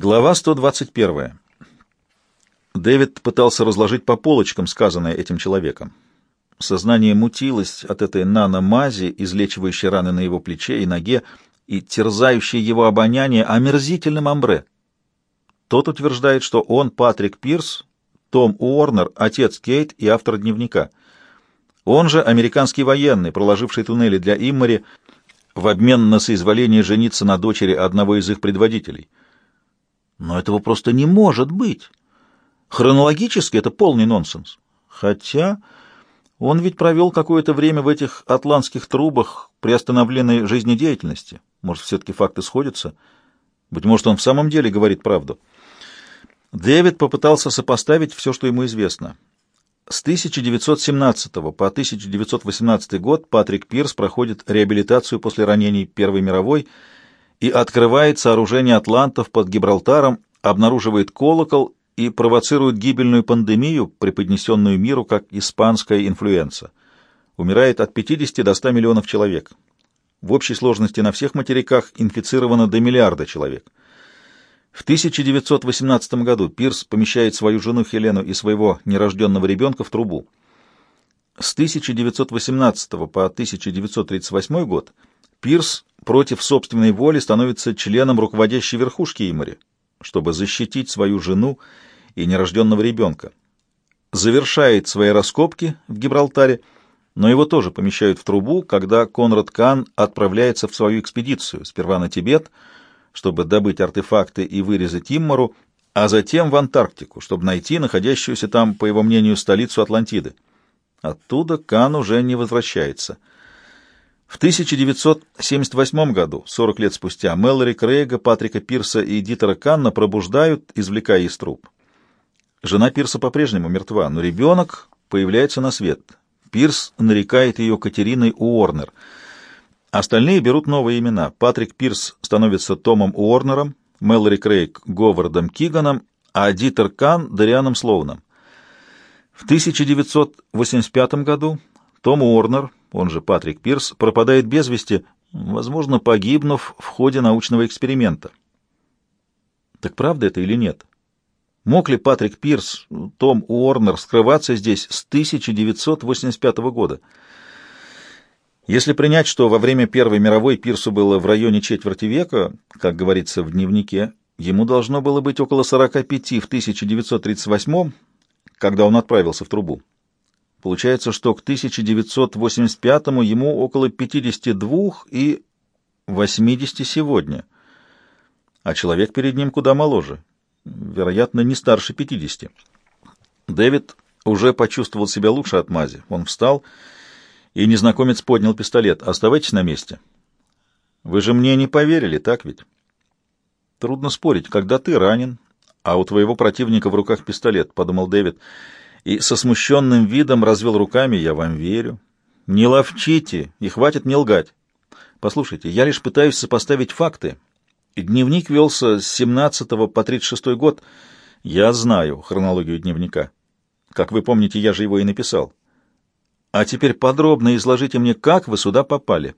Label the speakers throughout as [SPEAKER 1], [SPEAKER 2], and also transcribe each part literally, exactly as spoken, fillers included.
[SPEAKER 1] Глава сто двадцать первая. Дэвид пытался разложить по полочкам сказанное этим человеком. Сознание мутилось от этой нано-мази, излечивающей раны на его плече и ноге, и терзающей его обоняние омерзительным амбре. Тот утверждает, что он Патрик Пирс, Том Уорнер, отец Кейт и автор дневника. Он же американский военный, проложивший туннели для Иммори в обмен на соизволение жениться на дочери одного из их предводителей. Но этого просто не может быть. Хронологически это полный нонсенс. Хотя он ведь провел какое-то время в этих атлантских трубах при остановленной жизнедеятельности. Может, все-таки факты сходятся? Быть может, он в самом деле говорит правду. Дэвид попытался сопоставить все, что ему известно. С тысяча девятьсот семнадцатого по тысяча девятьсот восемнадцатый год Патрик Пирс проходит реабилитацию после ранений Первой мировой и открывает сооружение атлантов под Гибралтаром, обнаруживает колокол и провоцирует гибельную пандемию, преподнесенную миру как испанская инфлюенса. Умирает от пятидесяти до ста миллионов человек. В общей сложности на всех материках инфицировано до миллиарда человек. В тысяча девятьсот восемнадцатом году Пирс помещает свою жену Хелену и своего нерожденного ребенка в трубу. С тысяча девятьсот восемнадцатого по тысяча девятьсот тридцать восьмой год Пирс против собственной воли становится членом руководящей верхушки Иммори, чтобы защитить свою жену и нерожденного ребенка. Завершает свои раскопки в Гибралтаре, но его тоже помещают в трубу, когда Конрад Кан отправляется в свою экспедицию, сперва на Тибет, чтобы добыть артефакты и вырезать Иммору, а затем в Антарктику, чтобы найти находящуюся там, по его мнению, столицу Атлантиды. Оттуда Кан уже не возвращается. В тысяча девятьсот семьдесят восьмом году, сорок лет спустя, Мэлори Крейга, Патрика Пирса и Дитера Канна пробуждают, извлекая из труб. Жена Пирса по-прежнему мертва, но ребенок появляется на свет. Пирс нарекает ее Катериной Уорнер. Остальные берут новые имена. Патрик Пирс становится Томом Уорнером, Мэлори Крейг — Говардом Киганом, а Дитер Кан — Дарианом Слоуном. В тысяча девятьсот восемьдесят пятом году Том Уорнер, он же Патрик Пирс, пропадает без вести, возможно, погибнув в ходе научного эксперимента. Так правда это или нет? Мог ли Патрик Пирс, Том Уорнер, скрываться здесь с тысяча девятьсот восемьдесят пятого года? Если принять, что во время Первой мировой Пирсу было в районе четверти века, как говорится в дневнике, ему должно было быть около сорока пяти в тысяча девятьсот тридцать восьмом, когда он отправился в трубу. Получается, что к тысяча девятьсот восемьдесят пятому ему около пятидесяти двух и восьмидесяти сегодня, а человек перед ним куда моложе, вероятно, не старше пятидесяти. Дэвид уже почувствовал себя лучше от мази. Он встал, и незнакомец поднял пистолет. «Оставайтесь на месте. Вы же мне не поверили, так ведь?» «Трудно спорить, когда ты ранен, а у твоего противника в руках пистолет», — подумал Дэвид, и со смущенным видом развел руками. «Я вам верю. Не ловчите, и хватит мне лгать. Послушайте, я лишь пытаюсь сопоставить факты. Дневник велся с семнадцатого по тридцать шестой год. Я знаю хронологию дневника. Как вы помните, я же его и написал. А теперь подробно изложите мне, как вы сюда попали».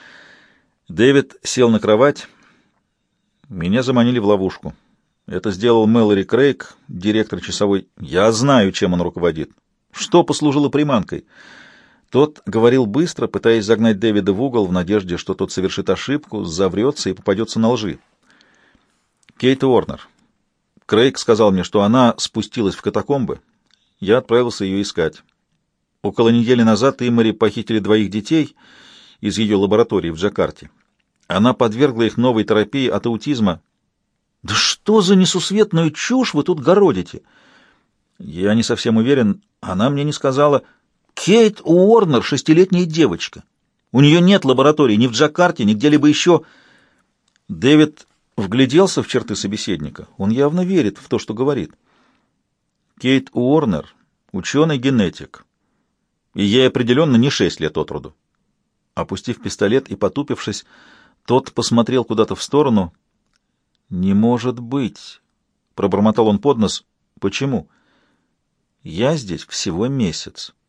[SPEAKER 1] Дэвид сел на кровать. Меня заманили в ловушку. Это сделал Мэлори Крейг, директор часовой. Я знаю, чем он руководит. Что послужило приманкой? Тот говорил быстро, пытаясь загнать Дэвида в угол в надежде, что тот совершит ошибку, заврется и попадется на лжи. Кейт Уорнер. Крейг сказал мне, что она спустилась в катакомбы. Я отправился ее искать. Около недели назад Иммори похитили двоих детей из ее лаборатории в Джакарте. Она подвергла их новой терапии от аутизма. «Да что за несусветную чушь вы тут городите?» «Я не совсем уверен. Она мне не сказала...» «Кейт Уорнер — шестилетняя девочка. У нее нет лаборатории ни в Джакарте, ни где-либо еще...» Дэвид вгляделся в черты собеседника. Он явно верит в то, что говорит. «Кейт Уорнер — ученый-генетик. И ей определенно не шесть лет от роду». Опустив пистолет и потупившись, тот посмотрел куда-то в сторону. «Не может быть!» — пробормотал он под нос. «Почему?» «Я здесь всего месяц.